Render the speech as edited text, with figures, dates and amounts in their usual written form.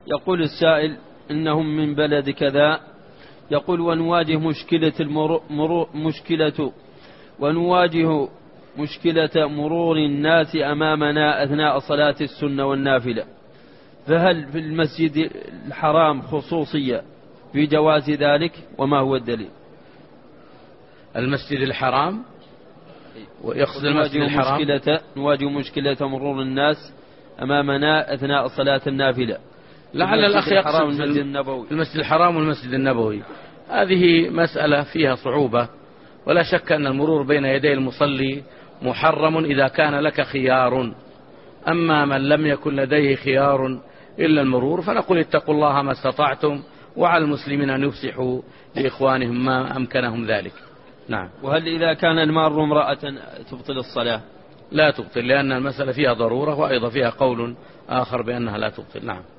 يقول السائل إنهم من بلد كذا، يقول ونواجه مشكلة مرور الناس أمامنا أثناء صلاة السنة والنافلة، فهل في المسجد الحرام خصوصية في جواز ذلك، وما هو الدليل؟ المسجد الحرام ويقصد المسجد الحرام نواجه مشكلة مرور الناس أمامنا أثناء صلاة النافلة، لعل الأخ يقصد في المسجد الحرام والمسجد النبوي. هذه مسألة فيها صعوبة، ولا شك أن المرور بين يدي المصلي محرم إذا كان لك خيار. أما من لم يكن لديه خيار إلا المرور فنقول اتقوا الله ما استطعتم، وعلى المسلمين أن يفسحوا لإخوانهم ما أمكنهم ذلك. نعم. وهل إذا كان المار امرأة تبطل الصلاة؟ لا تبطل، لأن المسألة فيها ضرورة، وأيضا فيها قول آخر بأنها لا تبطل. نعم.